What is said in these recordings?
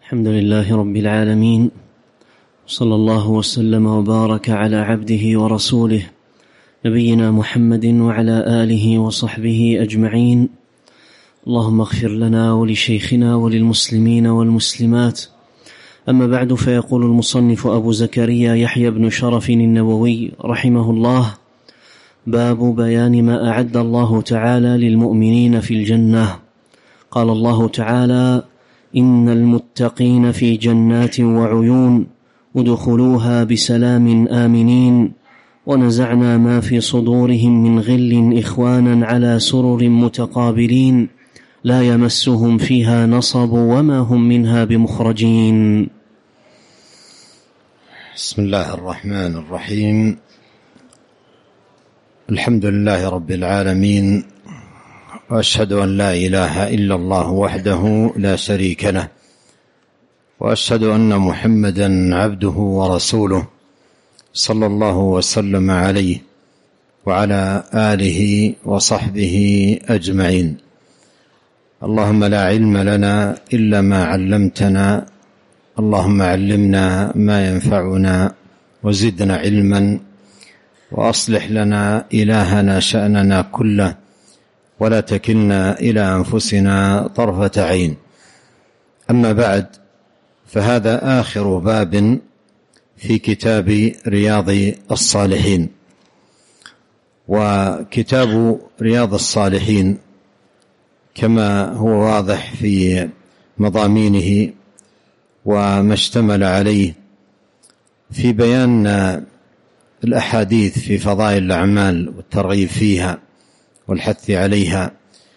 الحمد لله رب العالمين، صلى الله وسلم وبارك على عبده ورسوله نبينا محمد وعلى آله وصحبه أجمعين. اللهم اغفر لنا ولشيخنا وللمسلمين والمسلمات. أما بعد، فيقول المصنف أبو زكريا يحيى بن شرف النووي رحمه الله: باب بيان ما أعد الله تعالى للمؤمنين في الجنة. قال الله تعالى: إن المتقين في جنات وعيون ادخلوها بسلام آمنين ونزعنا ما في صدورهم من غل إخوانا على سرر متقابلين لا يمسهم فيها نصب وما هم منها بمخرجين. بسم الله الرحمن الرحيم. الحمد لله رب العالمين، وأشهد أن لا إله إلا الله وحده لا شريك له، وأشهد أن محمدا عبده ورسوله صلى الله وسلم عليه وعلى آله وصحبه أجمعين. اللهم لا علم لنا إلا ما علمتنا، اللهم علمنا ما ينفعنا وزدنا علما، وأصلح لنا إلهنا شأننا كله، ولا تكلنا إلى أنفسنا طرفة عين. أما بعد، فهذا آخر باب في كتاب رياض الصالحين. وكتاب رياض الصالحين كما هو واضح في مضامينه وما اشتمل عليه في بيان الأحاديث في فضائل الأعمال والترغيب فيها والحث عليها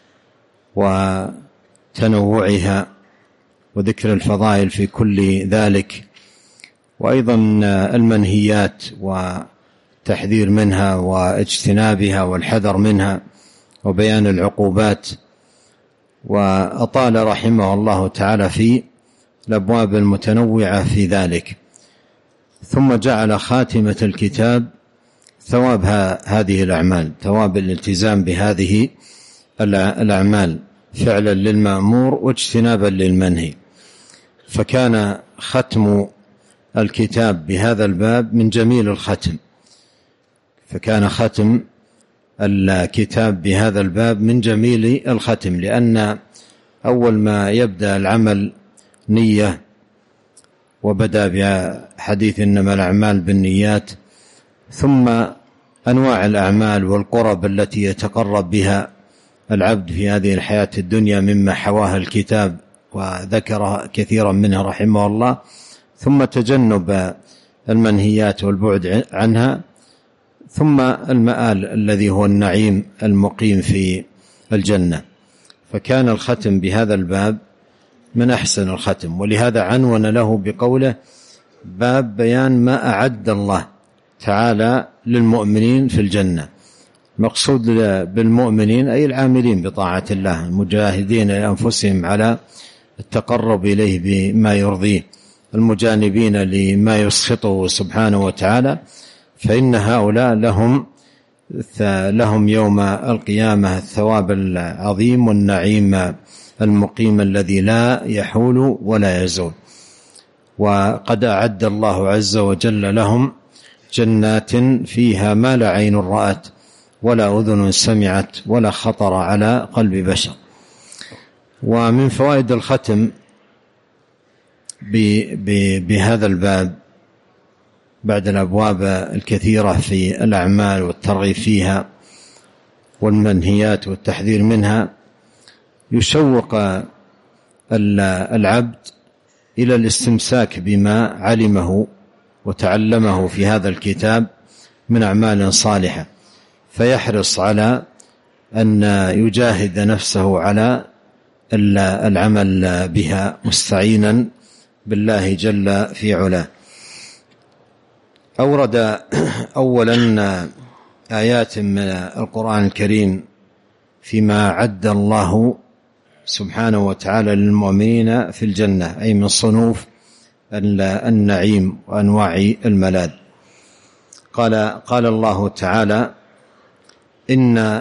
وتنوعها وذكر الفضائل في كل ذلك، وأيضا المنهيات والتحذير منها واجتنابها والحذر منها وبيان العقوبات. وأطال رحمه الله تعالى في الأبواب المتنوعة في ذلك، ثم جعل خاتمة الكتاب ثواب هذه الأعمال، ثواب الالتزام بهذه الأعمال فعلا للمأمور واجتنابا للمنهي. فكان ختم الكتاب بهذا الباب من جميل الختم، فكان ختم الكتاب بهذا الباب من جميل الختم، لأن أول ما يبدأ العمل نية، وبدأ بحديث إنما الأعمال بالنيات، ثم أنواع الأعمال والقرب التي يتقرب بها العبد في هذه الحياة الدنيا مما حواها الكتاب وذكر كثيرا منها رحمه الله، ثم تجنب المنهيات والبعد عنها، ثم المآل الذي هو النعيم المقيم في الجنة. فكان الختم بهذا الباب من أحسن الختم، ولهذا عنون له بقوله: باب بيان ما أعد الله تعالى للمؤمنين في الجنة. مقصود بالمؤمنين أي العاملين بطاعة الله، المجاهدين لأنفسهم على التقرب إليه بما يرضيه، المجانبين لما يسخطه سبحانه وتعالى، فإن هؤلاء لهم يوم القيامة الثواب العظيم والنعيم المقيم الذي لا يحول ولا يزول. وقد أعد الله عز وجل لهم جنات فيها ما لا عين رأت ولا أذن سمعت ولا خطر على قلب بشر. ومن فوائد الختم بهذا الباب بعد الأبواب الكثيرة في الأعمال والترغيب فيها والمنهيات والتحذير منها، يشوق العبد إلى الاستمساك بما علمه وتعلمه في هذا الكتاب من أعمال صالحة، فيحرص على أن يجاهد نفسه على العمل بها مستعينا بالله جل في علاه. أورد أولا آيات من القرآن الكريم فيما عد الله سبحانه وتعالى للمؤمنين في الجنة، أي من صنوف النعيم وأنواع الملاذ. قال الله تعالى: إن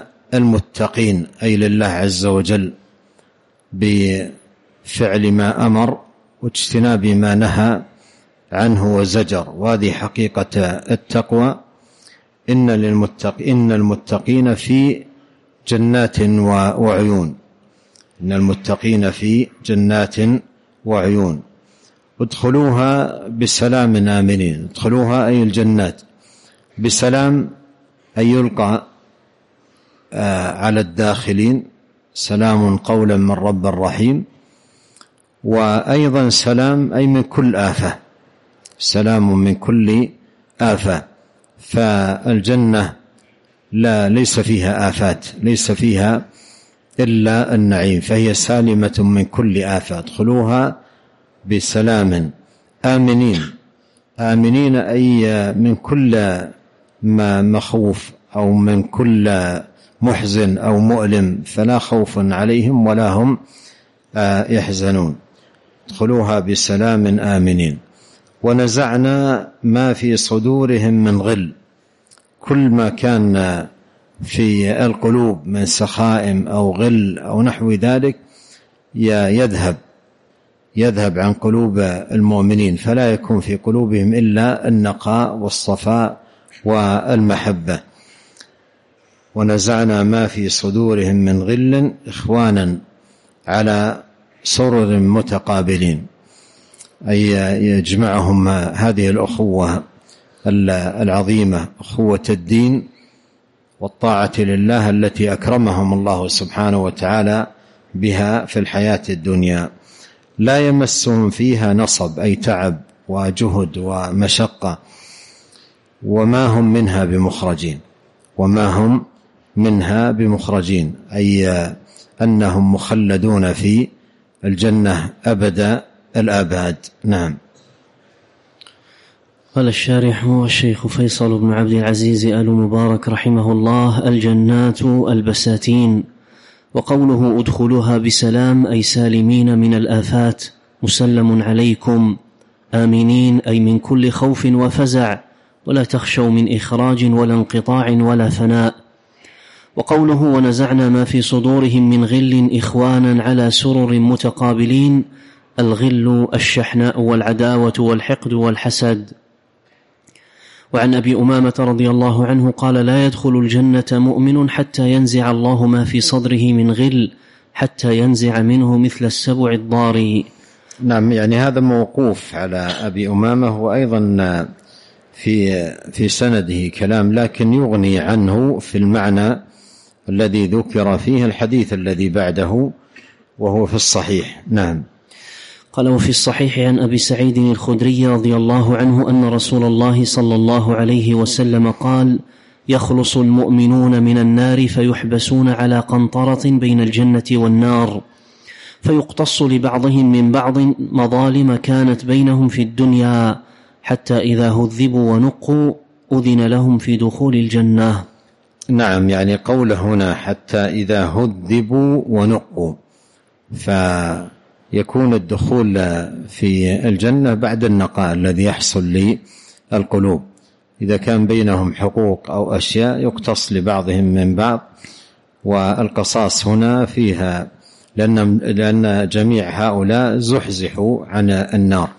المتقين، أي لله عز وجل بفعل ما أمر واجتناب ما نهى عنه وزجر. وهذه حقيقة التقوى. إن المتقين في جنات وعيون. إن المتقين في جنات وعيون. ادخلوها بسلام آمنين. ادخلوها أي الجنات بسلام، أي يلقى على الداخلين سلام قولا من رب رحيم. وأيضا سلام أي من كل آفة، سلام من كل آفة. فالجنة ليس فيها آفات، ليس فيها إلا النعيم، فهي سالمة من كل آفة. ادخلوها بسلام آمنين. آمنين أي من كل ما مخوف أو من كل محزن أو مؤلم، فلا خوف عليهم ولا هم يحزنون. ادخلوها بسلام آمنين. ونزعنا ما في صدورهم من غل. كل ما كان في القلوب من سخائم أو غل أو نحو ذلك يذهب عن قلوب المؤمنين، فلا يكون في قلوبهم إلا النقاء والصفاء والمحبة. ونزعنا ما في صدورهم من غل إخوانا على سرر متقابلين، أي يجمعهم هذه الأخوة العظيمة، أخوة الدين والطاعة لله التي أكرمهم الله سبحانه وتعالى بها في الحياة الدنيا. لا يمسهم فيها نصب أي تعب وجهد ومشقة، وما هم منها بمخرجين. وما هم منها بمخرجين أي أنهم مخلدون في الجنة أبد الآباد. نعم. قال الشارح الشيخ فيصل بن عبد العزيز آل مبارك رحمه الله: الجنات البساتين. وقوله ادخلوها بسلام أي سالمين من الآفات، مسلم عليكم، آمنين أي من كل خوف وفزع، ولا تخشوا من إخراج ولا انقطاع ولا فناء. وقوله ونزعنا ما في صدورهم من غل إخوانا على سرر متقابلين، الغل الشحناء والعداوة والحقد والحسد. وعن أبي أمامة رضي الله عنه قال: لا يدخل الجنة مؤمن حتى ينزع الله ما في صدره من غل، حتى ينزع منه مثل السبع الضاري. نعم، يعني هذا موقوف على أبي أمامة، وأيضا في سنده كلام، لكن يغني عنه في المعنى الذي ذكر فيه الحديث الذي بعده وهو في الصحيح. نعم. قال: وفي الصحيح عن أبي سعيد الخدري رضي الله عنه أن رسول الله صلى الله عليه وسلم قال: يخلص المؤمنون من النار فيحبسون على قنطرة بين الجنة والنار، فيقتص لبعضهم من بعض مظالم كانت بينهم في الدنيا، حتى إذا هذبوا ونقوا أذن لهم في دخول الجنة. نعم، يعني قول هنا حتى إذا هذبوا ونقوا، فيكون الدخول في الجنة بعد النقاء الذي يحصل للقلوب. إذا كان بينهم حقوق أو أشياء يقتص لبعضهم من بعض، والقصاص هنا فيها لأن جميع هؤلاء زحزحوا عن النار،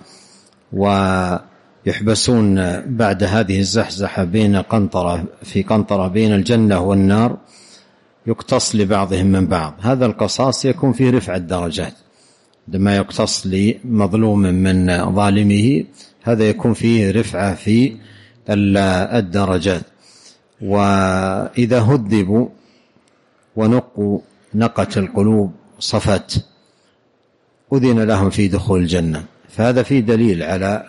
ويحبسون بعد هذه الزحزحة في قنطرة بين الجنة والنار، يقتص لبعضهم من بعض. هذا القصاص يكون فيه رفع الدرجات، عندما يقتص لمظلوم من ظالمه هذا يكون فيه رفعة في الدرجات. وإذا هذبوا ونقوا نقت القلوب صفت، أذن لهم في دخول الجنة. فهذا فيه دليل على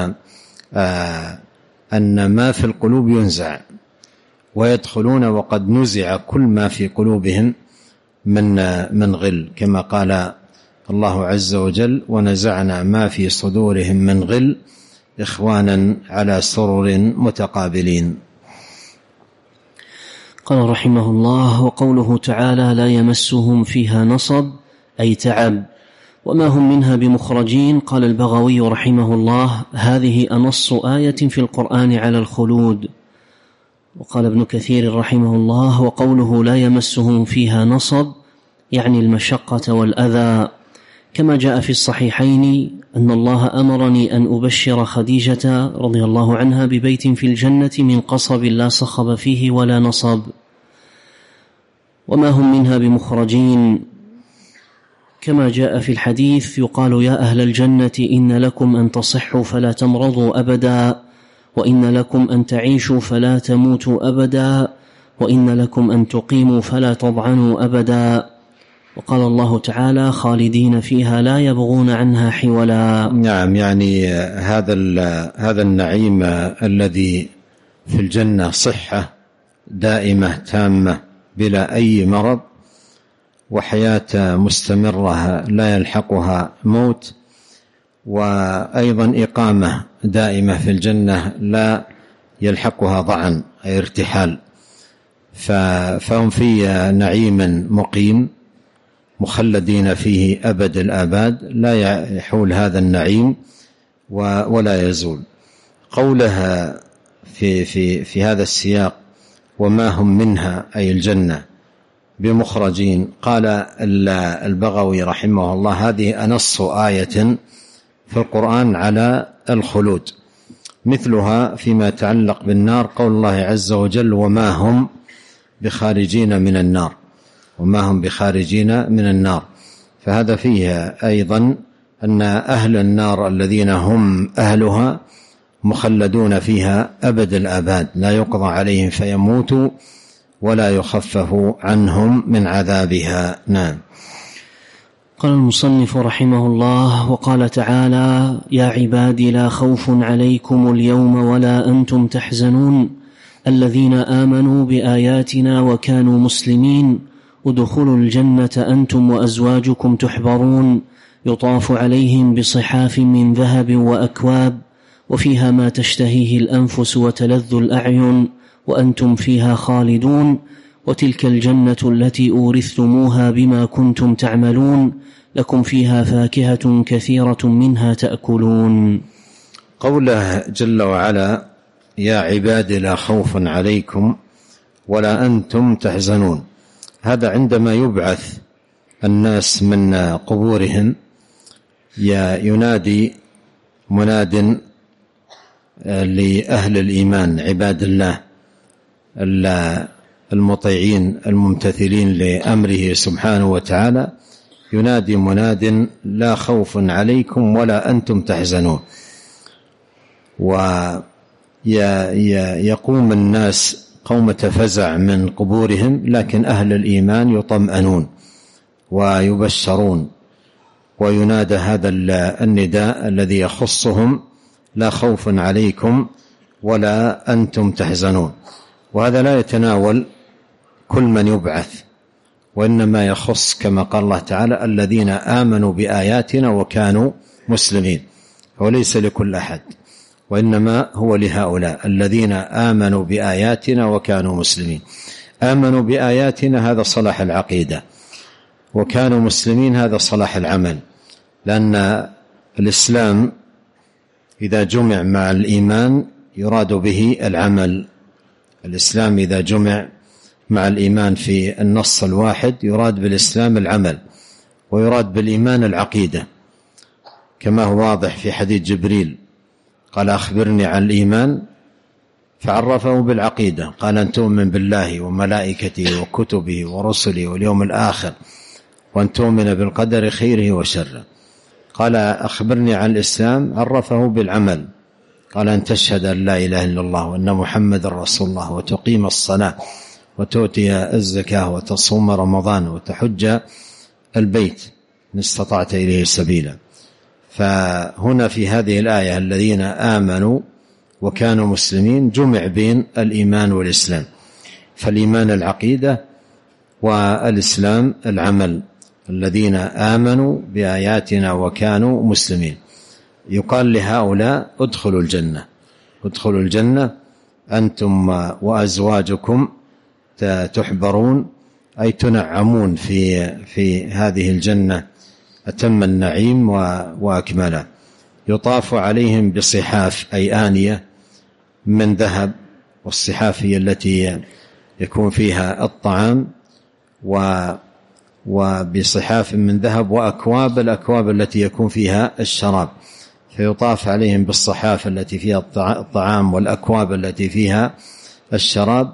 أن ما في القلوب ينزع ويدخلون وقد نزع كل ما في قلوبهم من غل، كما قال الله عز وجل: ونزعنا ما في صدورهم من غل إخوانا على سرر متقابلين. قال رحمه الله: وقوله تعالى: لا يمسهم فيها نصب أي تعب، وما هم منها بمخرجين. قال البغوي رحمه الله: هذه أنص آية في القرآن على الخلود. وقال ابن كثير رحمه الله: وقوله لا يمسهم فيها نصب يعني المشقة والأذى، كما جاء في الصحيحين أن الله أمرني أن أبشر خديجة رضي الله عنها ببيت في الجنة من قصب لا صخب فيه ولا نصب، وما هم منها بمخرجين، كما جاء في الحديث يقال يا أهل الجنة إن لكم أن تصحوا فلا تمرضوا أبدا، وإن لكم أن تعيشوا فلا تموتوا أبدا، وإن لكم أن تقيموا فلا تضعنوا أبدا. وقال الله تعالى خالدين فيها لا يبغون عنها حولا. نعم، يعني هذا النعيم الذي في الجنة صحة دائمة تامة بلا أي مرض، وحياة مستمرة لا يلحقها موت، وأيضا إقامة دائمة في الجنة لا يلحقها ضعن أي ارتحال، فهم في نعيم مقيم مخلدين فيه أبد الآباد، لا يحول هذا النعيم ولا يزول. قولها في هذا السياق وما هم منها أي الجنة بمخرجين، قال البغوي رحمه الله هذه أنص آية في القرآن على الخلود، مثلها فيما يتعلق بالنار قول الله عز وجل وما هم بخارجين من النار، وما هم بخارجين من النار. فهذا فيه أيضا أن أهل النار الذين هم أهلها مخلدون فيها أبد الآباد، لا يقضى عليهم فيموتوا ولا يخفف عنهم من عذابها. نعم. قال المصنف رحمه الله وقال تعالى يا عبادي لا خوف عليكم اليوم ولا أنتم تحزنون الذين آمنوا بآياتنا وكانوا مسلمين ادخلوا الجنة أنتم وأزواجكم تحبرون يطاف عليهم بصحاف من ذهب وأكواب وفيها ما تشتهيه الأنفس وتلذ الأعين وأنتم فيها خالدون وتلك الجنة التي أورثتموها بما كنتم تعملون لكم فيها فاكهة كثيرة منها تأكلون. قوله جل وعلا يا عبادي لا خوف عليكم ولا أنتم تحزنون، هذا عندما يبعث الناس من قبورهم ينادي مناد لأهل الإيمان عباد الله المطيعين الممتثلين لأمره سبحانه وتعالى، ينادي مناد لا خوف عليكم ولا أنتم تحزنون، ويقوم الناس قومة فزع من قبورهم، لكن أهل الإيمان يطمئنون ويبشرون، وينادى هذا النداء الذي يخصهم لا خوف عليكم ولا أنتم تحزنون. وهذا لا يتناول كل من يبعث، وإنما يخص كما قال الله تعالى الذين آمنوا بآياتنا وكانوا مسلمين، وليس لكل أحد، وإنما هو لهؤلاء الذين آمنوا بآياتنا وكانوا مسلمين. آمنوا بآياتنا هذا صلاح العقيدة، وكانوا مسلمين هذا صلاح العمل، لأن الإسلام إذا جمع مع الإيمان يراد به العمل. الإسلام إذا جمع مع الإيمان في النص الواحد يراد بالإسلام العمل، ويراد بالإيمان العقيدة، كما هو واضح في حديث جبريل قال أخبرني عن الإيمان فعرفه بالعقيدة، قال أن تؤمن بالله وملائكته وكتبه ورسله واليوم الآخر وأن تؤمن بالقدر خيره وشره. قال أخبرني عن الإسلام عرفه بالعمل، قال أن تشهد أن لا إله إلا الله وأن محمد رسول الله وتقيم الصلاة وتؤتي الزكاة وتصوم رمضان وتحج البيت إن استطعت إليه سبيلا. فهنا في هذه الآية الذين آمنوا وكانوا مسلمين جمع بين الإيمان والإسلام، فالإيمان العقيدة والإسلام العمل. الذين آمنوا بآياتنا وكانوا مسلمين، يقال لهؤلاء ادخلوا الجنة، ادخلوا الجنة أنتم وأزواجكم تحبرون، أي تنعمون في هذه الجنة أتم النعيم وأكمله. يطاف عليهم بصحاف أي آنية من ذهب، والصحاف هي التي يكون فيها الطعام، وبصحاف من ذهب، وأكواب، الأكواب التي يكون فيها الشراب، فيطاف عليهم بالصحاف التي فيها الطعام والأكواب التي فيها الشراب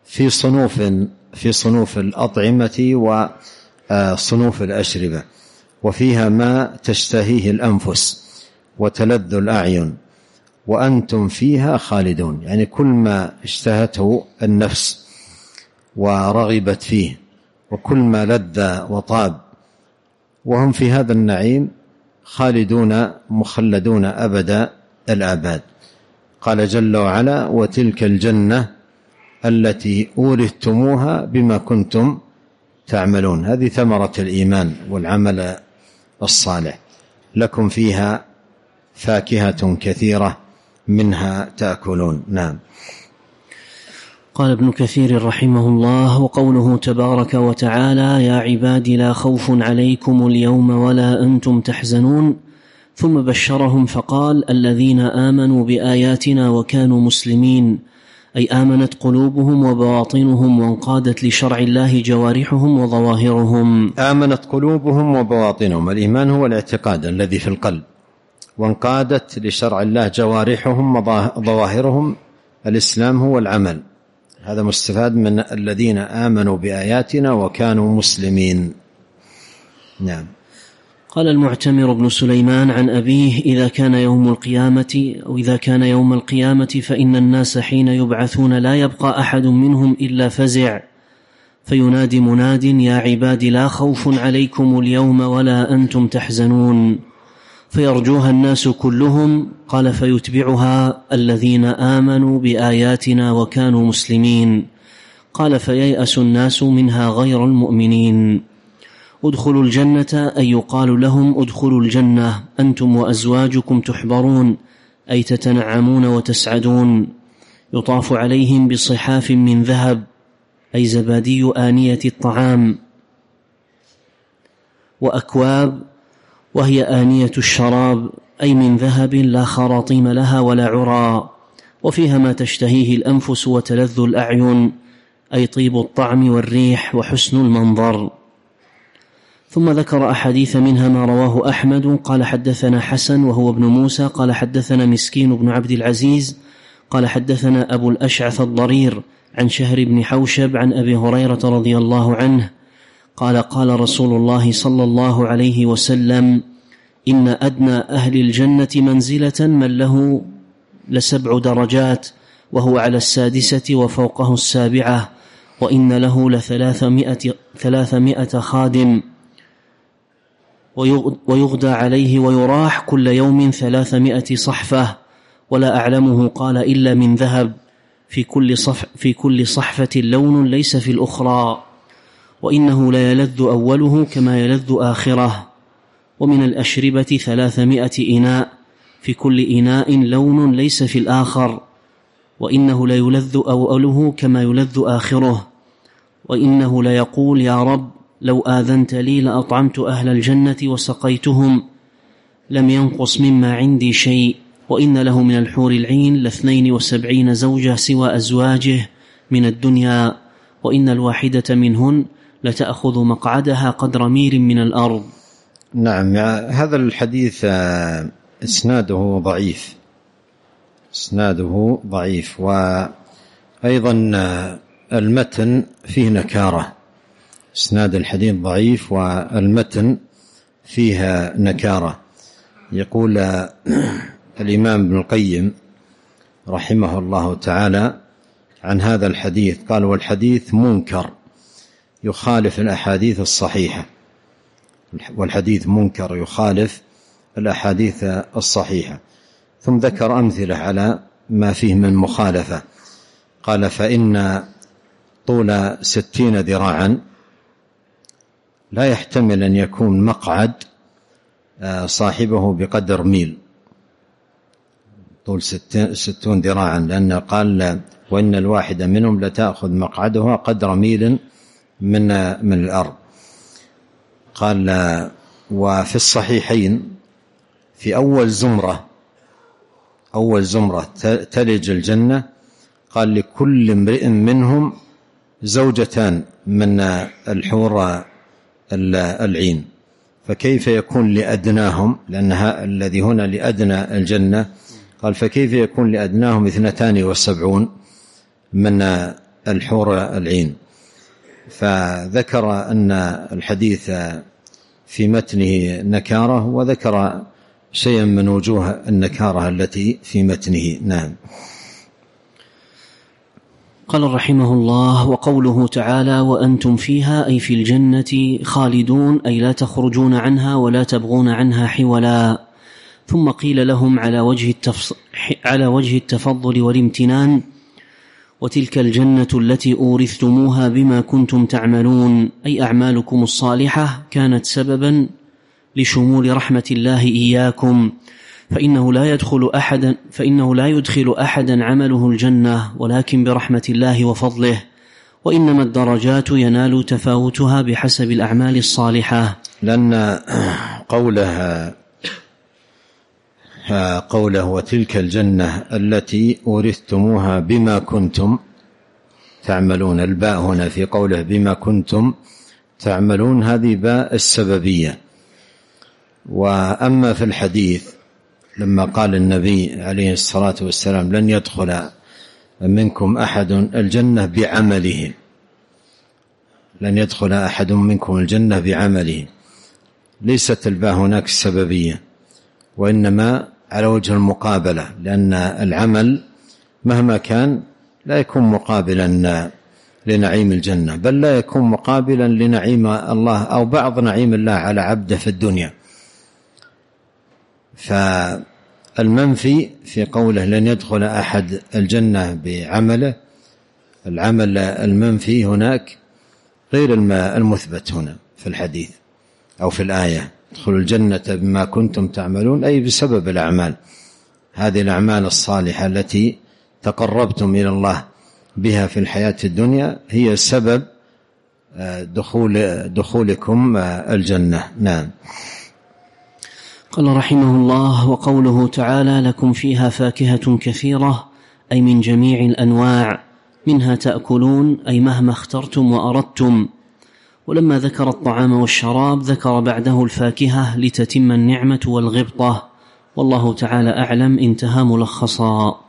في صنوف الأطعمة وصنوف الأشربة، وفيها ما تشتهيه الأنفس وتلذ الأعين وأنتم فيها خالدون. يعني كل ما اشتهته النفس ورغبت فيه وكل ما لذ وطاب، وهم في هذا النعيم خالدون مخلدون أبد الآباد. قال جل وعلا: وتلك الجنة التي أورثتموها بما كنتم تعملون. هذه ثمرة الإيمان والعمل الصالح. لكم فيها فاكهة كثيرة منها تأكلون. نعم. قال ابن كثير رحمه الله: وقوله تبارك وتعالى: يا عبادي لا خوف عليكم اليوم ولا أنتم تحزنون، ثم بشرهم فقال: الذين آمنوا بآياتنا وكانوا مسلمين، أي آمنت قلوبهم وبواطنهم وانقادت لشرع الله جوارحهم وظواهرهم. آمنت قلوبهم وبواطنهم، الإيمان هو الاعتقاد الذي في القلب، وانقادت لشرع الله جوارحهم وظواهرهم، الإسلام هو العمل. هذا مستفاد من الذين آمنوا بآياتنا وكانوا مسلمين. نعم. قال المعتمر بن سليمان عن أبيه: إذا كان يوم القيامة فإن الناس حين يبعثون لا يبقى أحد منهم إلا فزع، فينادي مناد: يا عباد لا خوف عليكم اليوم ولا أنتم تحزنون، فيرجوها الناس كلهم. قال: فيتبعها الذين آمنوا بآياتنا وكانوا مسلمين. قال: فييأس الناس منها غير المؤمنين. ادخلوا الجنة، أي يقال لهم: ادخلوا الجنة أنتم وأزواجكم تحبرون، أي تتنعمون وتسعدون. يطاف عليهم بصحاف من ذهب، أي زبادي آنية الطعام، وأكواب، وهي آنية الشراب، أي من ذهب لا خراطيم لها ولا عرى، وفيها ما تشتهيه الأنفس وتلذ الأعين، أي طيب الطعم والريح وحسن المنظر. ثم ذكر أحاديث منها ما رواه أحمد قال: حدثنا حسن وهو ابن موسى قال: حدثنا مسكين بن عبد العزيز قال: حدثنا أبو الأشعث الضرير عن شهر بن حوشب عن أبي هريرة رضي الله عنه قال: قال رسول الله صلى الله عليه وسلم: إن أدنى أهل الجنة منزلة من له ل7 درجات، وهو على 6 وفوقه 7، وإن له ل300 خادم، ويغدى عليه ويراح كل يوم 300 صحفة، ولا أعلمه قال إلا من ذهب، في كل صحفة لون ليس في الأخرى، وإنه لا يلذ أوله كما يلذ آخره. ومن الأشربة 300 إناء، في كل إناء لون ليس في الآخر، وإنه لا يلذ أوله كما يلذ آخره. وإنه لا يقول: يا رب لو آذنت لي لأطعمت أهل الجنة وسقيتهم، لم ينقص مما عندي شيء. وإن له من الحور العين 72 زوجة سوى أزواجه من الدنيا، وإن الواحدة منهن لتأخذ مقعدها قدر ميل من الأرض. نعم. هذا الحديث إسناده ضعيف، وأيضا المتن فيه نكارة. إسناد الحديث ضعيف والمتن فيها نكارة. يقول الإمام ابن القيم رحمه الله تعالى عن هذا الحديث، قال: والحديث منكر يخالف الأحاديث الصحيحة. والحديث منكر يخالف الأحاديث الصحيحة. ثم ذكر أمثلة على ما فيه من مخالفة. قال: فإن طول 60 ذراعا لا يحتمل أن يكون مقعد صاحبه بقدر ميل، طول 60 ذراعا، لأن قال: وإن الواحدة منهم لتأخذ مقعدها قدر ميل من الأرض. قال: وفي الصحيحين في أول زمرة تلج الجنة، قال: لكل امرئ منهم 2 من الحور العين، فكيف يكون لأدناهم، لأنها الذي هنا لأدنى الجنة، قال فكيف يكون لأدناهم 72 من الحور العين. فذكر أن الحديث في متنه نكارة، وذكر شيئا من وجوه النكارة التي في متنه. نعم. قال رحمه الله: وقوله تعالى: وأنتم فيها أي في الجنة خالدون، أي لا تخرجون عنها ولا تبغون عنها حولا. ثم قيل لهم على وجه التفضل والامتنان: وتلك الجنة التي أورثتموها بما كنتم تعملون، أي أعمالكم الصالحة كانت سببا لشمول رحمة الله إياكم، فإنه لا يدخل أحدا عمله الجنة ولكن برحمة الله وفضله، وإنما الدرجات ينال تفاوتها بحسب الأعمال الصالحة. لأن قوله وتلك الجنة التي أورثتموها بما كنتم تعملون، الباء هنا في قوله بما كنتم تعملون هذه باء السببية. وأما في الحديث لما قال النبي عليه الصلاة والسلام لن يدخل منكم أحد الجنة بعمله، لن يدخل أحد منكم الجنة بعمله، ليست الباء هناك السببية، وإنما على وجه المقابلة، لأن العمل مهما كان لا يكون مقابلا لنعيم الجنة، بل لا يكون مقابلا لنعيم الله أو بعض نعيم الله على عبده في الدنيا. فالمنفي في قوله لن يدخل أحد الجنة بعمله، العمل المنفي هناك غير المثبت هنا في الحديث أو في الآية، ادخلوا الجنة بما كنتم تعملون، أي بسبب الأعمال، هذه الأعمال الصالحة التي تقربتم إلى الله بها في الحياة الدنيا هي سبب دخولكم الجنة. نعم. قال رحمه الله: وقوله تعالى: لكم فيها فاكهة كثيرة، أي من جميع الأنواع، منها تأكلون، أي مهما اخترتم وأردتم. ولما ذكر الطعام والشراب ذكر بعده الفاكهة لتتم النعمة والغبطة، والله تعالى أعلم. انتهى ملخصا.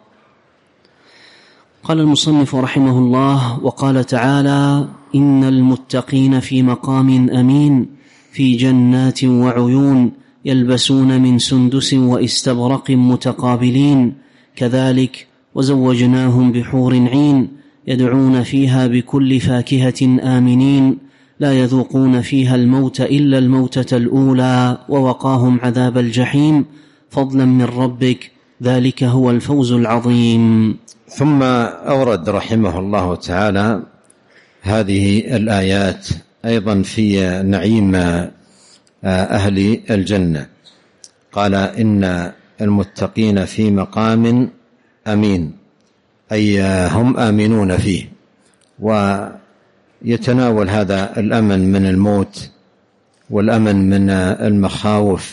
قال المصنف رحمه الله: وقال تعالى: إن المتقين في مقام أمين في جنات وعيون يلبسون من سندس واستبرق متقابلين، كذلك وزوجناهم بحور عين يدعون فيها بكل فاكهة آمنين، لا يذوقون فيها الموت إلا الموتة الأولى، ووقاهم عذاب الجحيم فضلا من ربك، ذلك هو الفوز العظيم. ثم أورد رحمه الله تعالى هذه الآيات أيضا في نعيم أهل الجنة. قال إن المتقين في مقام أمين، أي هم آمنون فيه، ويتناول هذا الأمن من الموت، والأمن من المخاوف،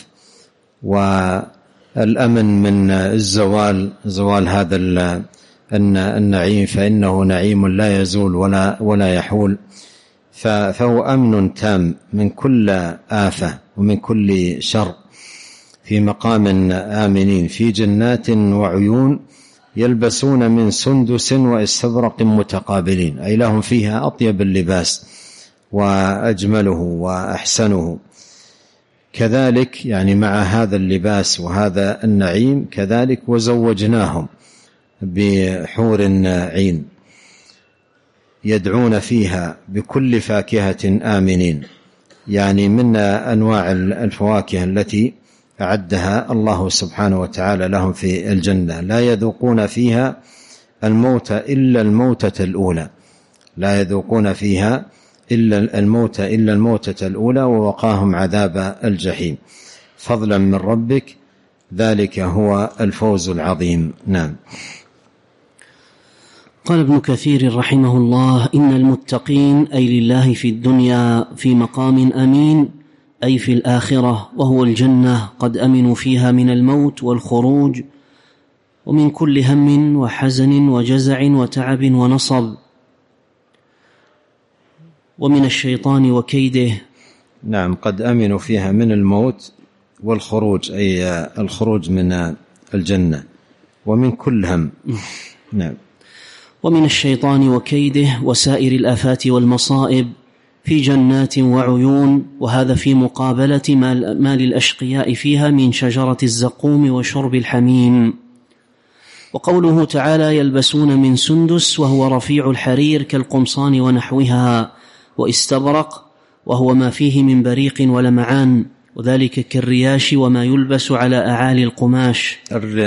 والأمن من زوال هذا النعيم، فإنه نعيم لا يزول ولا يحول، فهو أمن تام من كل آفة ومن كل شر، في مقام آمنين في جنات وعيون يلبسون من سندس واستبرق متقابلين، أي لهم فيها أطيب اللباس وأجمله وأحسنه. كذلك يعني مع هذا اللباس وهذا النعيم كذلك وزوجناهم بحور عين يدعون فيها بكل فاكهة آمنين، يعني من أنواع الفواكه التي أعدها الله سبحانه وتعالى لهم في الجنة، لا يذوقون فيها الموت إلا الموتة الأولى، لا يذوقون فيها إلا الموتة الأولى، ووقاهم عذاب الجحيم فضلا من ربك، ذلك هو الفوز العظيم. نعم. قال ابن كثير رحمه الله: إن المتقين أي لله في الدنيا في مقام أمين، أي في الآخرة وهو الجنة، قد أمنوا فيها من الموت والخروج ومن كل هم وحزن وجزع وتعب ونصب، ومن الشيطان وكيده، نعم قد أمنوا فيها من الموت والخروج، أي الخروج من الجنة، ومن كل هم. نعم. ومن الشيطان وكيده وسائر الآفات والمصائب في جنات وعيون، وهذا في مقابلة ما للأشقياء فيها من شجرة الزقوم وشرب الحميم. وقوله تعالى يلبسون من سندس وهو رفيع الحرير كالقمصان ونحوها، واستبرق وهو ما فيه من بريق ولمعان، وذلك كالرياش وما يلبس على أعالي القماش.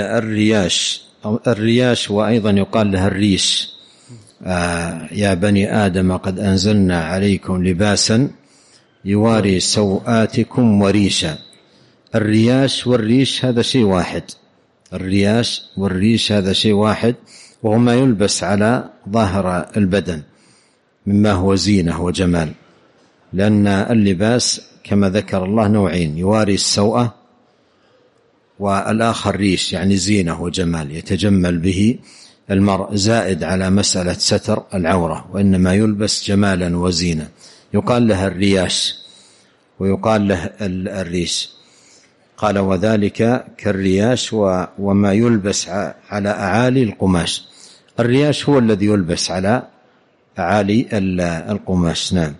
الرياش وأيضا يقال لها الريش. يا بني آدم قد أنزلنا عليكم لباسا يواري سوآتكم وريشا. الرياش والريش هذا شيء واحد، الرياش والريش هذا شيء واحد، وهو ما يلبس على ظاهر البدن مما هو زينة وجمال، لأن اللباس كما ذكر الله نوعين، يواري السوءة، والآخر ريش يعني زينة وجمال يتجمل به المرء، زائد على مسألة ستر العورة، وإنما يلبس جمالا وزينة. يقال لها الرياش ويقال له الريش. قال وذلك كالرياش وما يلبس على أعالي القماش. الرياش هو الذي يلبس على أعالي القماش. نعم.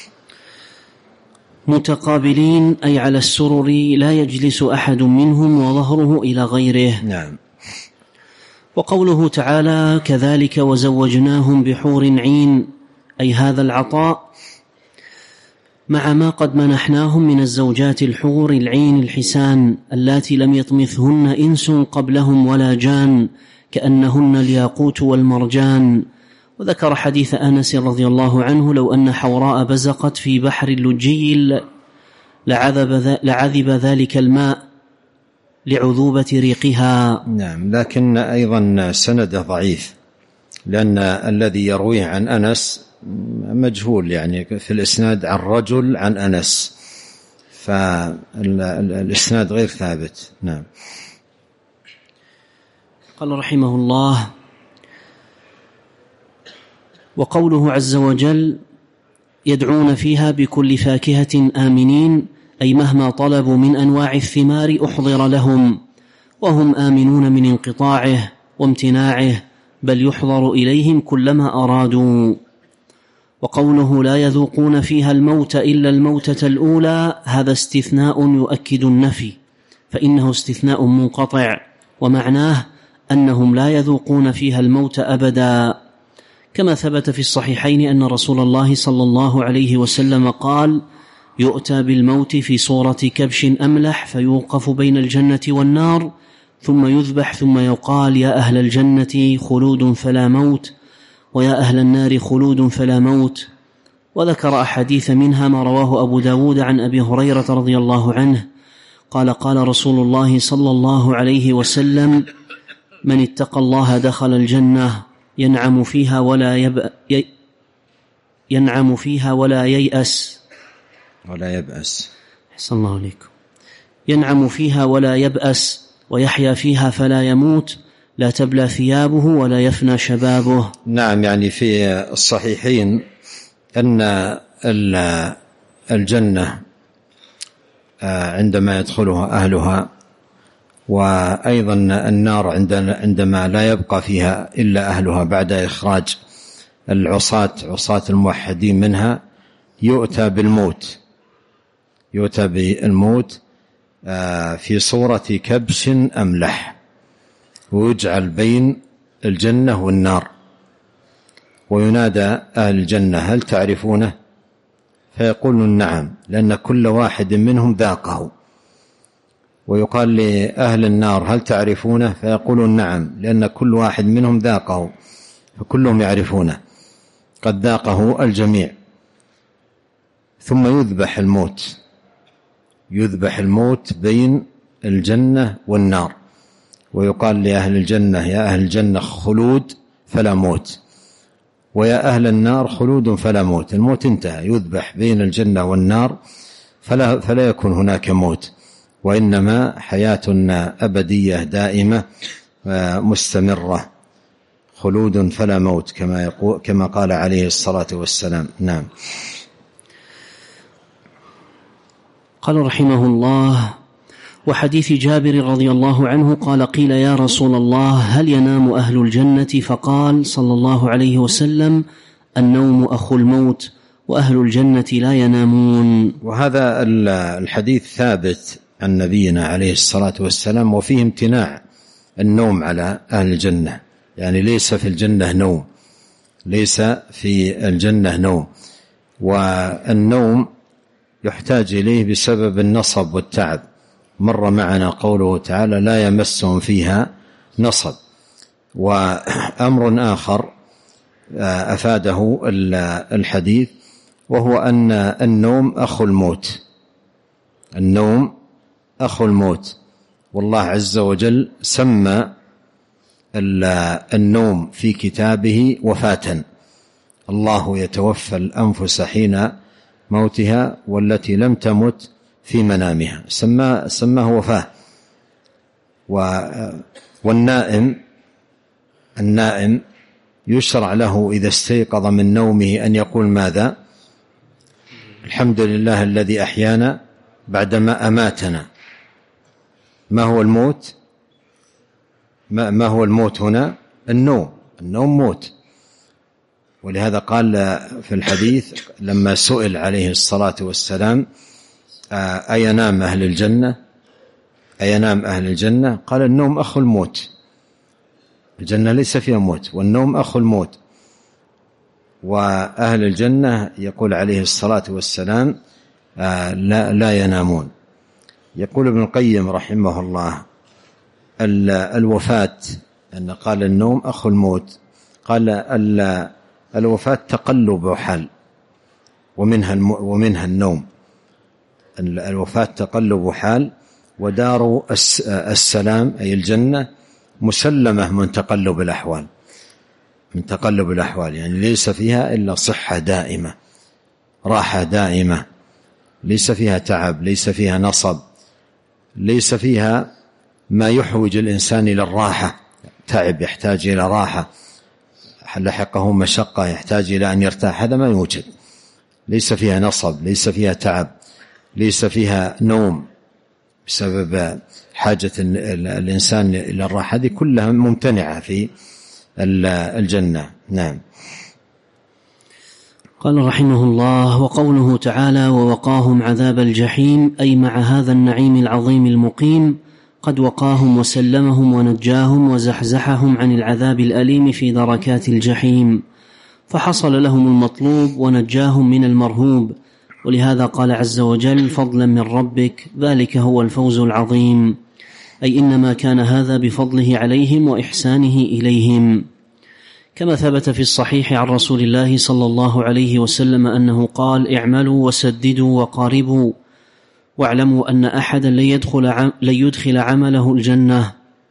متقابلين أي على السرر لا يجلس أحد منهم وظهره إلى غيره. نعم. وقوله تعالى كذلك وزوجناهم بحور عين، أي هذا العطاء مع ما قد منحناهم من الزوجات الحور العين الحسان اللاتي لم يطمثهن إنس قبلهم ولا جان، كأنهن الياقوت والمرجان. وذكر حديث أنس رضي الله عنه لو أن حوراء بزقت في بحر اللجي لعذب ذلك الماء لعذوبة ريقها. نعم، لكن أيضا سنده ضعيف، لأن الذي يرويه عن أنس مجهول، يعني في الإسناد عن رجل عن أنس، فالإسناد غير ثابت. نعم. قال رحمه الله وقوله عز وجل يدعون فيها بكل فاكهة آمنين، أي مهما طلبوا من أنواع الثمار أحضر لهم، وهم آمنون من انقطاعه وامتناعه، بل يحضر إليهم كلما أرادوا. وقوله لا يذوقون فيها الموت إلا الموتة الأولى، هذا استثناء يؤكد النفي، فإنه استثناء منقطع، ومعناه أنهم لا يذوقون فيها الموت أبدا، كما ثبت في الصحيحين أن رسول الله صلى الله عليه وسلم قال يؤتى بالموت في صورة كبش أملح فيوقف بين الجنة والنار ثم يذبح، ثم يقال يا أهل الجنة خلود فلا موت، ويا أهل النار خلود فلا موت. وذكر أحاديث منها ما رواه أبو داود عن أبي هريرة رضي الله عنه قال قال رسول الله صلى الله عليه وسلم من اتقى الله دخل الجنة ينعم فيها ولا ييأس حسن الله عليكم. ينعم فيها ولا يبأس، ويحيا فيها فلا يموت، لا تبلى ثيابه ولا يفنى شبابه. نعم، يعني في الصحيحين أن الجنة عندما يدخلها أهلها، وأيضا النار عندما لا يبقى فيها إلا أهلها بعد إخراج عصاة الموحدين منها، يؤتى بالموت في صورة كبش أملح، ويجعل بين الجنة والنار، وينادى أهل الجنة هل تعرفونه؟ فيقولون نعم، لأن كل واحد منهم ذاقه. ويقال لأهل النار هل تعرفونه؟ فيقولون نعم، لأن كل واحد منهم ذاقه، فكلهم يعرفونه، قد ذاقه الجميع. ثم يذبح الموت بين الجنة والنار، ويقال لأهل الجنة يا أهل الجنة خلود فلا موت، ويا أهل النار خلود فلا موت. الموت انتهى، يذبح بين الجنة والنار فلا يكون هناك موت، وإنما حياتنا أبدية دائمة مستمرة، خلود فلا موت، كما قال عليه الصلاة والسلام. نعم. قال رحمه الله: وحديث جابر رضي الله عنه قال: قيل يا رسول الله هل ينام أهل الجنة؟ فقال صلى الله عليه وسلم: النوم أخو الموت، وأهل الجنة لا ينامون. وهذا الحديث ثابت عن نبينا عليه الصلاة والسلام، وفيه امتناع النوم على أهل الجنة، يعني ليس في الجنة نوم، ليس في الجنة نوم. والنوم يحتاج إليه بسبب النصب والتعب، مر معنا قوله تعالى: لا يمسهم فيها نصب. وأمر آخر أفاده الحديث، وهو أن النوم أخو الموت، النوم أخو الموت. والله عز وجل سمى النوم في كتابه وفاة: الله يتوفى الأنفس حين موتها والتي لم تمت في منامها، سماه وفاة. والنائم يشرع له إذا استيقظ من نومه أن يقول ماذا؟ الحمد لله الذي أحيانا بعدما أماتنا. ما هو الموت؟ ما هو الموت هنا؟ النوم موت. ولهذا قال في الحديث لما سئل عليه الصلاة والسلام: أينام أهل الجنة؟ قال: النوم أخو الموت. الجنة ليس فيها موت، والنوم أخو الموت. وأهل الجنة يقول عليه الصلاة والسلام: لا ينامون. يقول ابن القيم رحمه الله: الوفاة، أن قال النوم أخو الموت، قال الوفاة تقلب حال، ومنها النوم. الوفاة تقلب حال، ودار السلام أي الجنة مسلمة من تقلب الأحوال، يعني ليس فيها إلا صحة دائمة، راحة دائمة، ليس فيها تعب، ليس فيها نصب، ليس فيها ما يحوج الإنسان إلى الراحة، تعب يحتاج إلى راحة، لحقه مشقة يحتاج إلى أن يرتاح، هذا ما يوجد. ليس فيها نصب، ليس فيها تعب، ليس فيها نوم بسبب حاجة الإنسان إلى الراحة، هذه كلها ممتنعة في الجنة. نعم. قال رحمه الله: وقوله تعالى: ووقاهم عذاب الجحيم، أي مع هذا النعيم العظيم المقيم قد وقاهم وسلمهم ونجاهم وزحزحهم عن العذاب الأليم في دركات الجحيم، فحصل لهم المطلوب ونجاهم من المرهوب. ولهذا قال عز وجل: فضلا من ربك، ذلك هو الفوز العظيم، أي إنما كان هذا بفضله عليهم وإحسانه إليهم. كما ثبت في الصحيح عن رسول الله صلى الله عليه وسلم أنه قال: اعملوا وسددوا وقاربوا، واعلموا أن أحدا لن يدخل عمله الجنة،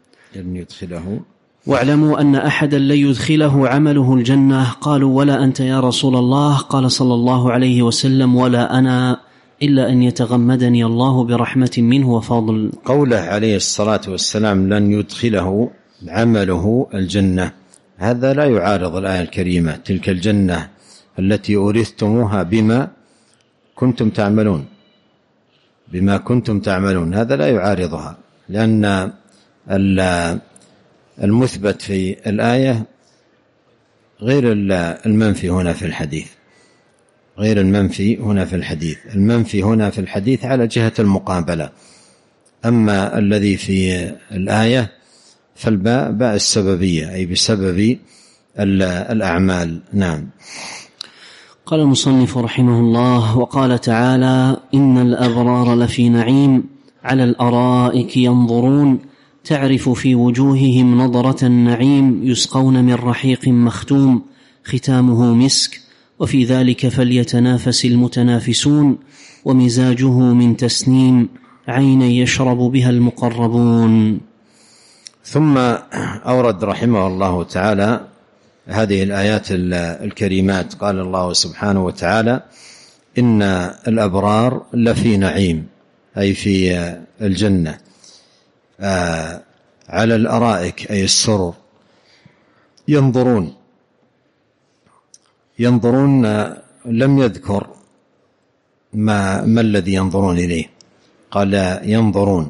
واعلموا أن أحدا لن يدخله عمله الجنة. قالوا: ولا أنت يا رسول الله؟ قال صلى الله عليه وسلم: ولا أنا، إلا أن يتغمدني الله برحمة منه وفضل. قوله عليه الصلاة والسلام: لن يدخله عمله الجنة، هذا لا يعارض الآية الكريمة: تلك الجنة التي أورثتموها بما كنتم تعملون، هذا لا يعارضها، لأن المثبت في الآية غير المنفي هنا في الحديث، المنفي هنا في الحديث على جهة المقابلة. أما الذي في الآية فالباء باء السببية، أي بسبب الأعمال. نعم. قال المصنف رحمه الله: وقال تعالى: إن الأبرار لفي نعيم على الأرائك ينظرون تعرف في وجوههم نضرة النعيم يسقون من رحيق مختوم ختامه مسك وفي ذلك فليتنافس المتنافسون ومزاجه من تسنيم عينا يشرب بها المقربون. ثم أورد رحمه الله تعالى هذه الآيات الكريمات. قال الله سبحانه وتعالى: إن الأبرار لفي نعيم، أي في الجنة، على الأرائك أي السرر، ينظرون لم يذكر ما الذي ينظرون إليه، قال ينظرون،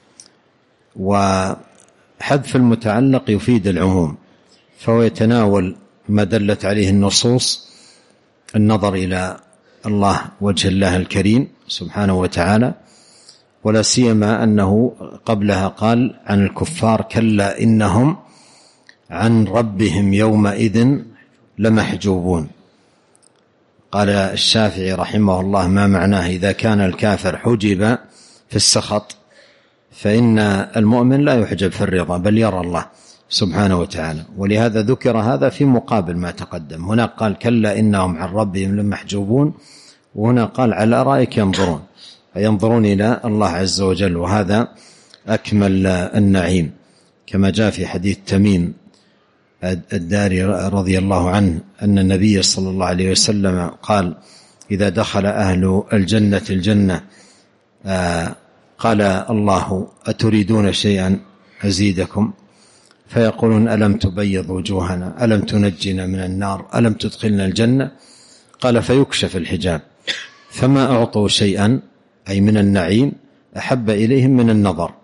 وحذف المتعلق يفيد العموم، فهو يتناول ما دلت عليه النصوص، النظر إلى الله وجه الله الكريم سبحانه وتعالى، ولا سيما أنه قبلها قال عن الكفار كلا إنهم عن ربهم يومئذ لمحجوبون. قال الشافعي رحمه الله: ما معناه إذا كان الكافر حجب في السخط فإن المؤمن لا يحجب في الرضا بل يرى الله سبحانه وتعالى. ولهذا ذكر هذا في مقابل ما تقدم، هنا قال كلا إنهم عن ربهم لمحجوبون، وهنا قال على الأرائك ينظرون، ينظرون إلى الله عز وجل، وهذا أكمل النعيم، كما جاء في حديث تميم الداري رضي الله عنه أن النبي صلى الله عليه وسلم قال: إذا دخل أهل الجنة الجنة قال الله: أتريدون شيئا أزيدكم؟ فيقولون: ألم تبيض وجوهنا، ألم تنجنا من النار، ألم تدخلنا الجنة؟ قال: فيكشف الحجاب، فما أعطوا شيئا أي من النعيم أحب إليهم من النظر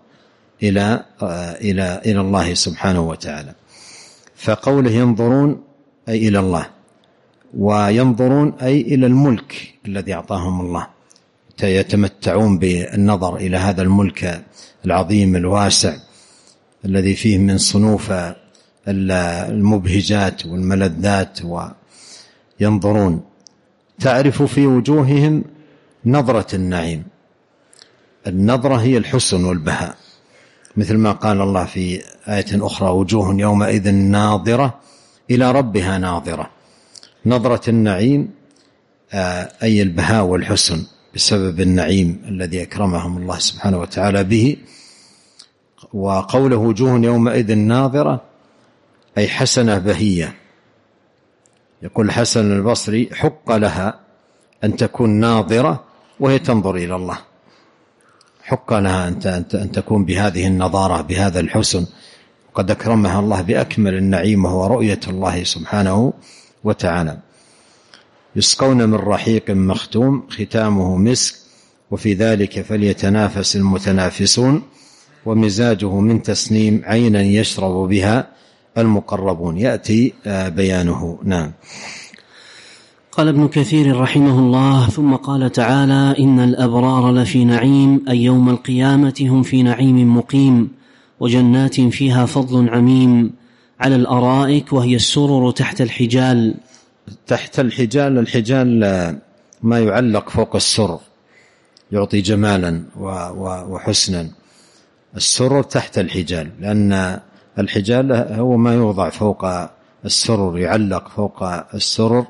إلى الله سبحانه وتعالى. فقوله ينظرون أي إلى الله، وينظرون أي إلى الملك الذي أعطاهم الله، يتمتعون بالنظر إلى هذا الملك العظيم الواسع الذي فيه من صنوف المبهجات والملذات. وينظرون تعرف في وجوههم نظرة النعيم، النظرة هي الحسن والبهاء، مثل ما قال الله في آية أخرى: وجوه يومئذ ناظرة إلى ربها ناظرة. نظرة النعيم أي البهاء والحسن بسبب النعيم الذي أكرمهم الله سبحانه وتعالى به. وقوله وجوه يومئذ ناظرة أي حسنة بهية. يقول حسن البصري: حق لها أن تكون ناظرة وهي تنظر إلى الله، حق لها أن تكون بهذه النظارة بهذا الحسن، وقد أكرمها الله بأكمل النعيم وهو رؤية الله سبحانه وتعالى. يسقون من رحيق مختوم ختامه مسك وفي ذلك فليتنافس المتنافسون ومزاجه من تسنيم عينا يشرب بها المقربون. يأتي بيانه. نعم. قال ابن كثير رحمه الله: ثم قال تعالى: إن الأبرار لفي نعيم، أي يوم القيامة هم في نعيم مقيم، وجنات فيها فضل عميم، على الأرائك وهي السرر تحت الحجال. تحت الحجال، الحجال ما يعلق فوق السرر يعطي جمالا وحسنا. السرر تحت الحجال، لأن الحجال هو ما يوضع فوق السرر، يعلق فوق السرر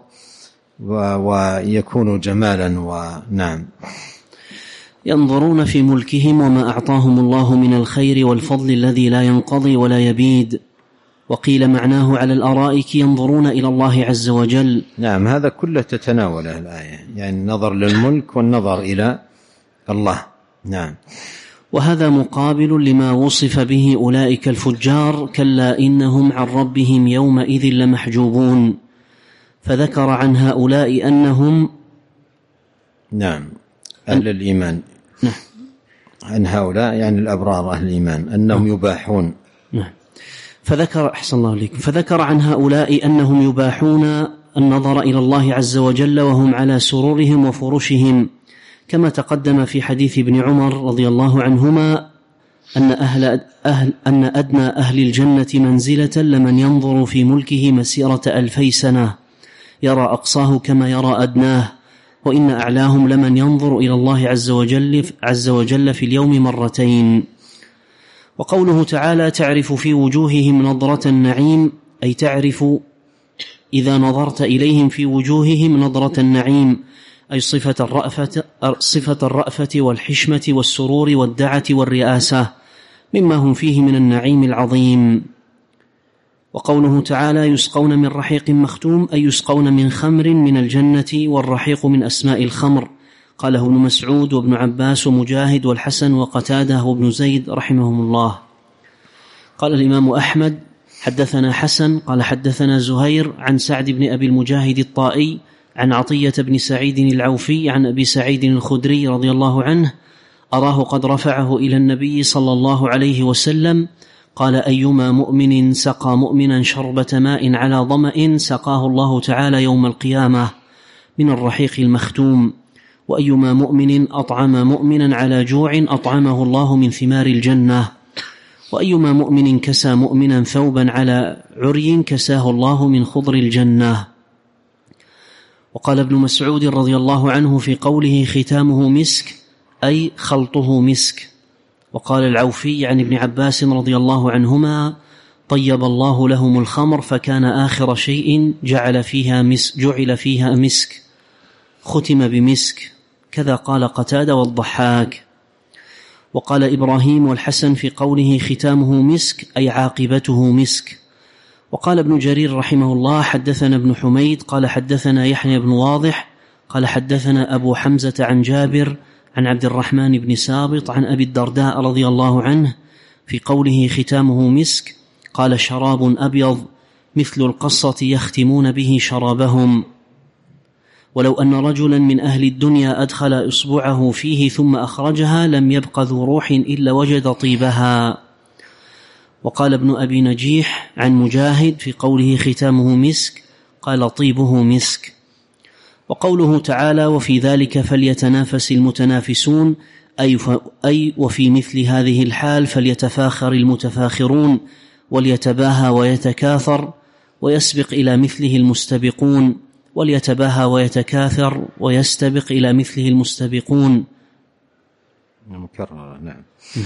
ويكون جمالا. ونعم. ينظرون في ملكهم وما أعطاهم الله من الخير والفضل الذي لا ينقضي ولا يبيد. وقيل معناه على الأرائك ينظرون إلى الله عز وجل. نعم، هذا كله تتناوله الآية، يعني النظر للملك والنظر إلى الله. نعم. وهذا مقابل لما وصف به أولئك الفجار: كلا إنهم عن ربهم يومئذ لمحجوبون. فذكر عن هؤلاء أنهم نعم أهل الإيمان. نعم. عن هؤلاء يعني الأبرار أهل الإيمان أنهم يباحون. نعم. فذكر عن هؤلاء أنهم يباحون النظر إلى الله عز وجل وهم على سرورهم وفرشهم، كما تقدم في حديث ابن عمر رضي الله عنهما أن أدنى أهل الجنة منزلة لمن ينظر في ملكه مسيرة 2000 سنة، يرى أقصاه كما يرى أدناه، وإن أعلاهم لمن ينظر إلى الله عز وجل في اليوم مرتين. وقوله تعالى: تعرف في وجوههم نظرة النعيم، أي تعرف إذا نظرت إليهم في وجوههم نظرة النعيم، أي صفة الرأفة والحشمة والسرور والدعة والرئاسة مما هم فيه من النعيم العظيم. وقوله تعالى: يسقون من رحيق مختوم، أي يسقون من خمر من الجنة، والرحيق من أسماء الخمر. قاله ابن مسعود وابن عباس ومجاهد والحسن وقتاده وابن زيد رحمهم الله. قال الإمام أحمد: حدثنا حسن قال حدثنا زهير عن سعد بن أبي المجاهد الطائي عن عطية بن سعيد العوفي عن أبي سعيد الخدري رضي الله عنه أراه قد رفعه إلى النبي صلى الله عليه وسلم قال: أيما مؤمن سقى مؤمنا شربة ماء على ظمأ سقاه الله تعالى يوم القيامة من الرحيق المختوم، وأيما مؤمن أطعم مؤمنا على جوع أطعمه الله من ثمار الجنة، وأيما مؤمن كسى مؤمنا ثوبا على عري كساه الله من خضر الجنة. وقال ابن مسعود رضي الله عنه في قوله ختامه مسك أي خلطه مسك. وقال العوفي عن ابن عباس رضي الله عنهما: طيب الله لهم الخمر فكان آخر شيء جعل فيها مسك ختم بمسك. كذا قال قتادة والضحاك. وقال إبراهيم والحسن في قوله ختامه مسك أي عاقبته مسك. وقال ابن جرير رحمه الله: حدثنا ابن حميد قال حدثنا يحيى بن واضح قال حدثنا أبو حمزة عن جابر عن عبد الرحمن بن سابط عن أبي الدرداء رضي الله عنه في قوله ختامه مسك قال: شراب أبيض مثل القصة يختمون به شرابهم، ولو أن رجلا من أهل الدنيا أدخل إصبعه فيه ثم أخرجها لم يبق ذو روح إلا وجد طيبها. وقال ابن أبي نجيح عن مجاهد في قوله ختامه مسك قال: طيبه مسك. وقوله تعالى: وفي ذلك فليتنافس المتنافسون أي وفي مثل هذه الحال فليتفاخر المتفاخرون وليتباهى ويتكاثر ويسبق إلى مثله المستبقون وليتباهى ويتكاثر ويستبق إلى مثله المستبقون. مكرر. نعم.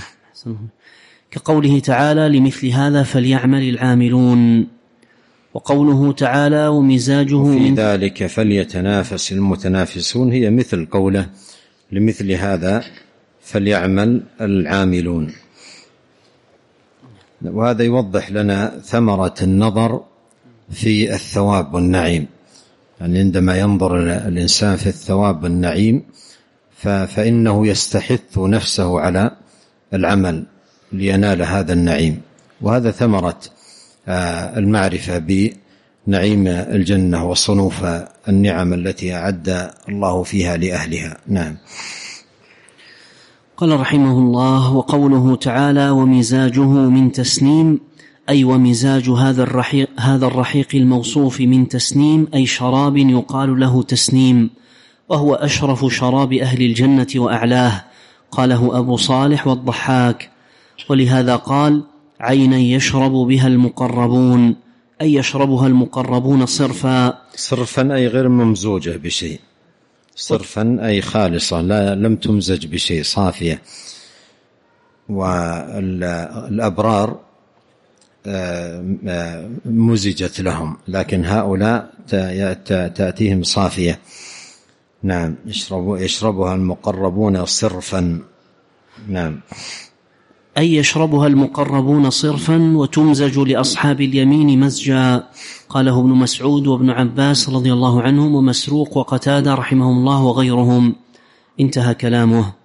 كقوله تعالى: لمثل هذا فليعمل العاملون. وقوله تعالى: ومزاجه في ذلك فليتنافس المتنافسون هي مثل قوله: لمثل هذا فليعمل العاملون. وهذا يوضح لنا ثمرة النظر في الثواب والنعيم، يعني عندما ينظر الإنسان في الثواب والنعيم فإنه يستحث نفسه على العمل لينال هذا النعيم. وهذا ثمرة المعرفة بنعيم الجنة وصنوف النعم التي أعد الله فيها لأهلها. نعم. قال رحمه الله: وقوله تعالى: ومزاجه من تسنيم أي ومزاج هذا الرحيق الموصوف من تسنيم أي شراب يقال له تسنيم، وهو أشرف شراب أهل الجنة وأعلاه. قاله أبو صالح والضحاك. ولهذا قال: عينا يشرب بها المقربون أي يشربها المقربون صرفا أي غير ممزوجة بشيء، صرفا أي خالصة لم تمزج بشيء، صافية. والأبرار مزجت لهم، لكن هؤلاء تأتيهم صافية. نعم. يشربها المقربون صرفا. نعم. أي يشربها المقربون صرفا وتمزج لأصحاب اليمين مزجا. قاله ابن مسعود وابن عباس رضي الله عنهم ومسروق وقتادة رحمهم الله وغيرهم. انتهى كلامه.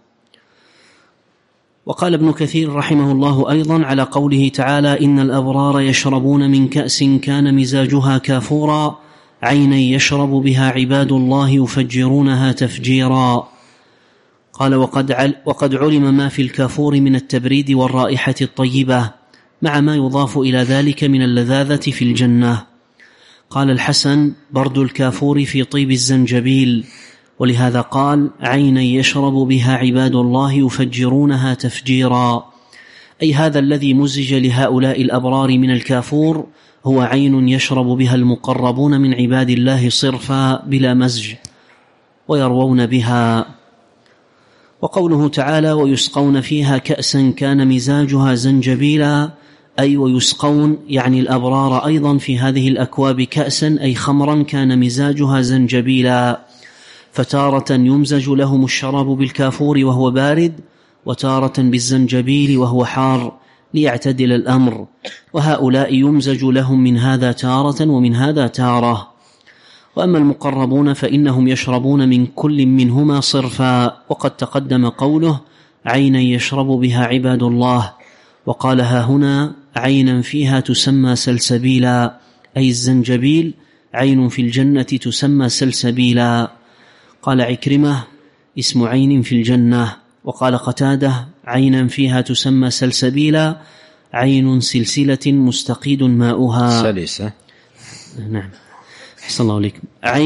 وقال ابن كثير رحمه الله أيضا على قوله تعالى: إن الأبرار يشربون من كأس كان مزاجها كافورا عينا يشرب بها عباد الله يفجرونها تفجيرا. قال: وقد علم ما في الكافور من التبريد والرائحة الطيبة مع ما يضاف إلى ذلك من اللذاذة في الجنة. قال الحسن: برد الكافور في طيب الزنجبيل. ولهذا قال: عينا يشرب بها عباد الله يفجرونها تفجيرا، أي هذا الذي مزج لهؤلاء الأبرار من الكافور هو عين يشرب بها المقربون من عباد الله صرفا بلا مزج ويروون بها. وقوله تعالى: ويسقون فيها كأسا كان مزاجها زنجبيلا أي ويسقون يعني الأبرار أيضا في هذه الأكواب كأسا أي خمرا كان مزاجها زنجبيلا، فتارة يمزج لهم الشراب بالكافور وهو بارد، وتارة بالزنجبيل وهو حار ليعتدل الأمر، وهؤلاء يمزج لهم من هذا تارة ومن هذا تارة. وأما المقربون فإنهم يشربون من كل منهما صرفا. وقد تقدم قوله: عينا يشرب بها عباد الله، وقالها هنا عينا فيها تسمى سلسبيلا، أي الزنجبيل عين في الجنة تسمى سلسبيلا. قال عكرمة: اسم عين في الجنة. وقال قتادة: عينا فيها تسمى سلسبيلا، عين سلسلة مستقيد ماؤها. سلسة. نعم، أحسن الله عليكم.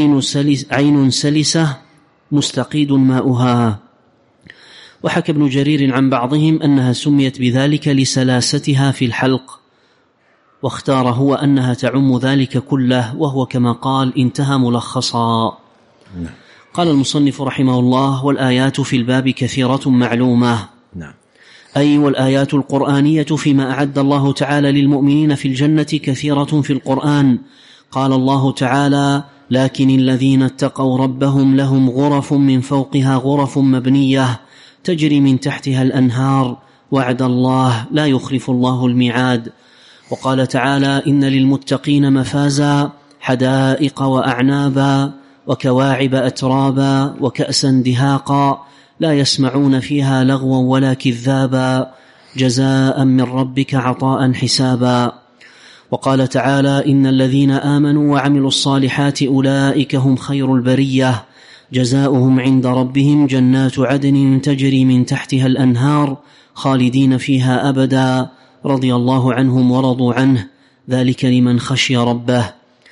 عين سلسة مستقيد ماؤها. وحكى ابن جرير عن بعضهم أنها سميت بذلك لسلاستها في الحلق، واختار هو أنها تعم ذلك كله، وهو كما قال انتهى ملخصا. قال المصنف رحمه الله: والآيات في الباب كثيرة معلومة. أي والآيات القرآنية فيما أعد الله تعالى للمؤمنين في الجنة كثيرة في القرآن. قال الله تعالى: لكن الذين اتقوا ربهم لهم غرف من فوقها غرف مبنية تجري من تحتها الأنهار وعد الله لا يخلف الله الميعاد. وقال تعالى: إن للمتقين مفازا حدائق وأعنابا وكواعب أترابا وكأسا دهاقا لا يسمعون فيها لغوا ولا كذابا جزاء من ربك عطاء حسابا. وقال تعالى: إن الذين آمنوا وعملوا الصالحات أولئك هم خير البرية جزاؤهم عند ربهم جنات عدن تجري من تحتها الأنهار خالدين فيها أبدا رضي الله عنهم ورضوا عنه ذلك لمن خشي ربه.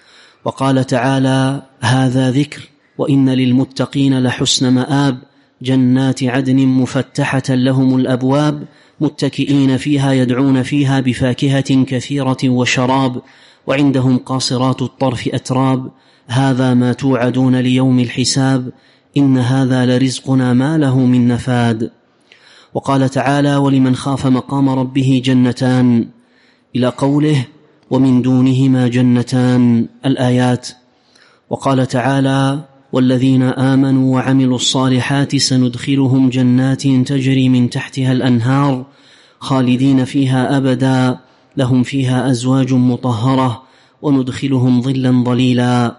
وقال تعالى: هذا ذكر وإن للمتقين لحسن مآب جنات عدن مفتحة لهم الأبواب متكئين فيها يدعون فيها بفاكهة كثيرة وشراب وعندهم قاصرات الطرف أتراب هذا ما توعدون ليوم الحساب إن هذا لرزقنا ما له من نفاد. وقال تعالى: ولمن خاف مقام ربه جنتان إلى قوله: ومن دونهما جنتان الآيات. وقال تعالى: والذين آمنوا وعملوا الصالحات سندخلهم جنات تجري من تحتها الأنهار خالدين فيها أبدا لهم فيها أزواج مطهرة وندخلهم ظلا ظليلا.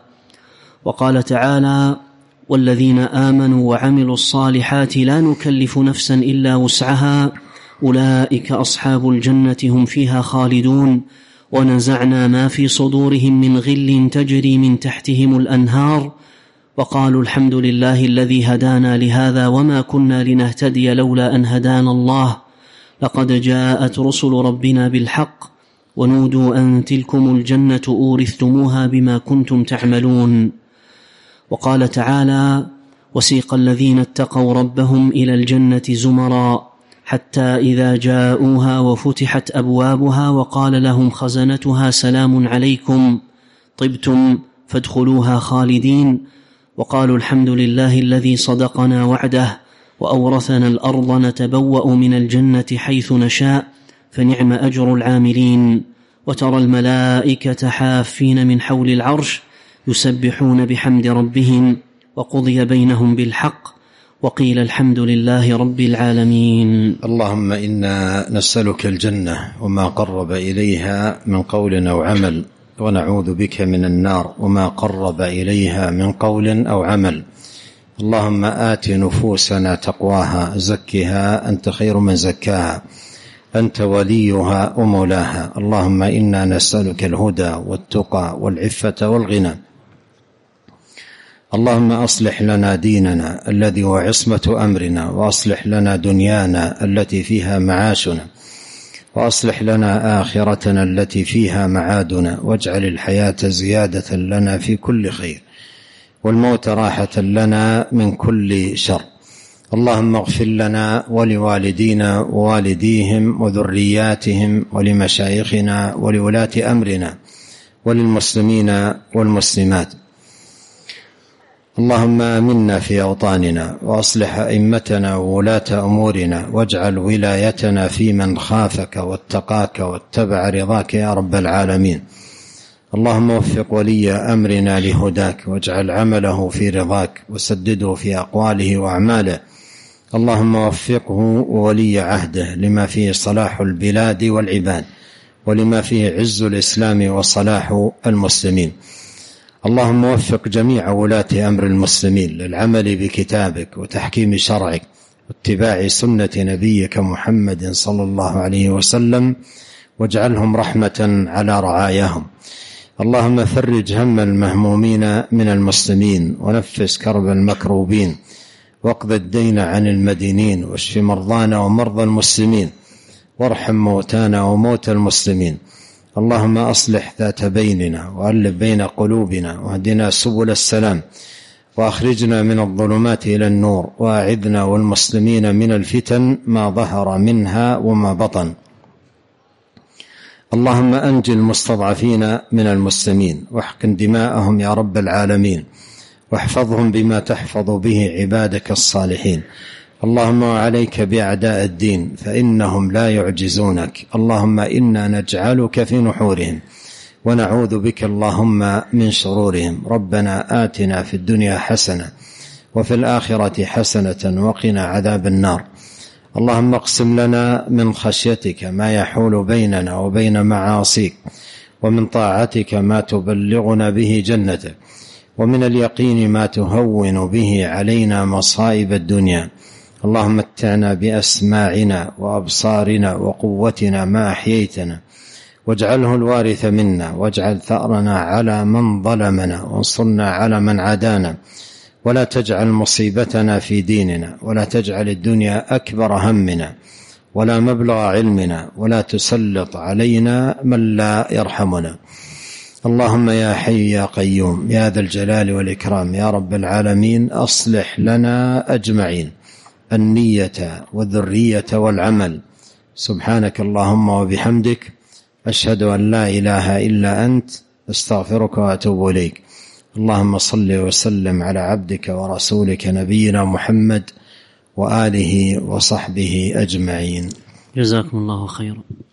وقال تعالى: والذين آمنوا وعملوا الصالحات لا نكلف نفسا إلا وسعها أولئك أصحاب الجنة هم فيها خالدون ونزعنا ما في صدورهم من غل تجري من تحتهم الأنهار وقالوا الحمد لله الذي هدانا لهذا وما كنا لنهتدي لولا أن هدانا الله لقد جاءت رسل ربنا بالحق ونودوا أن تلكم الجنة أورثتموها بما كنتم تعملون. وقال تعالى: وسيق الذين اتقوا ربهم إلى الجنة زمرا حتى إذا جاءوها وفتحت أبوابها وقال لهم خزنتها سلام عليكم طبتم فادخلوها خالدين وقالوا الحمد لله الذي صدقنا وعده وأورثنا الأرض نتبوأ من الجنة حيث نشاء فنعم أجر العاملين. وترى الملائكة حافين من حول العرش يسبحون بحمد ربهم وقضي بينهم بالحق وقيل الحمد لله رب العالمين. اللهم إنا نسألك الجنة وما قرب إليها من قول أو عمل ونعوذ بك من النار وما قرب إليها من قول أو عمل. اللهم آت نفوسنا تقواها زكها أنت خير من زكاها أنت وليها ومولاها. اللهم إنا نسألك الهدى والتقى والعفة والغنى. اللهم أصلح لنا ديننا الذي هو عصمة أمرنا وأصلح لنا دنيانا التي فيها معاشنا وأصلح لنا آخرتنا التي فيها معادنا واجعل الحياة زيادة لنا في كل خير والموت راحة لنا من كل شر. اللهم اغفر لنا ولوالدينا ووالديهم وذرياتهم ولمشايخنا ولولاة أمرنا وللمسلمين والمسلمات. اللهم آمنا في أوطاننا وأصلح أئمتنا وولاة أمورنا واجعل ولايتنا في من خافك واتقاك واتبع رضاك يا رب العالمين. اللهم وفق ولي أمرنا لهداك واجعل عمله في رضاك وسدده في أقواله وأعماله. اللهم وفقه وولي عهده لما فيه صلاح البلاد والعباد ولما فيه عز الإسلام وصلاح المسلمين. اللهم وفق جميع ولاة أمر المسلمين للعمل بكتابك وتحكيم شرعك واتباع سنة نبيك محمد صلى الله عليه وسلم واجعلهم رحمة على رعاياهم. اللهم فرج هم المهمومين من المسلمين ونفس كرب المكروبين واقض الدين عن المدينين، واشف مرضانا ومرضى المسلمين، وارحم موتانا وموتى المسلمين. اللهم أصلح ذات بيننا وألف بين قلوبنا، واهدنا سبل السلام، وأخرجنا من الظلمات إلى النور، وأعذنا والمسلمين من الفتن ما ظهر منها وما بطن. اللهم أنج المستضعفين من المسلمين، واحقن دماءهم يا رب العالمين، واحفظهم بما تحفظ به عبادك الصالحين. اللهم وعليك بأعداء الدين فإنهم لا يعجزونك. اللهم إنا نجعلك في نحورهم ونعوذ بك اللهم من شرورهم. ربنا آتنا في الدنيا حسنة وفي الآخرة حسنة وقنا عذاب النار. اللهم اقسم لنا من خشيتك ما يحول بيننا وبين معاصيك، ومن طاعتك ما تبلغنا به جنتك، ومن اليقين ما تهون به علينا مصائب الدنيا. اللهم متعنا بأسماعنا وأبصارنا وقوتنا ما أحييتنا، واجعله الوارث منا، واجعل ثأرنا على من ظلمنا، وانصرنا على من عادانا، ولا تجعل مصيبتنا في ديننا، ولا تجعل الدنيا أكبر همنا ولا مبلغ علمنا، ولا تسلط علينا من لا يرحمنا. اللهم يا حي يا قيوم يا ذا الجلال والإكرام يا رب العالمين، أصلح لنا أجمعين النية والذرية والعمل. سبحانك اللهم وبحمدك، أشهد أن لا إله إلا أنت، أستغفرك وأتوب إليك. اللهم صل وسلم على عبدك ورسولك نبينا محمد وآله وصحبه أجمعين. جزاكم الله خيرا.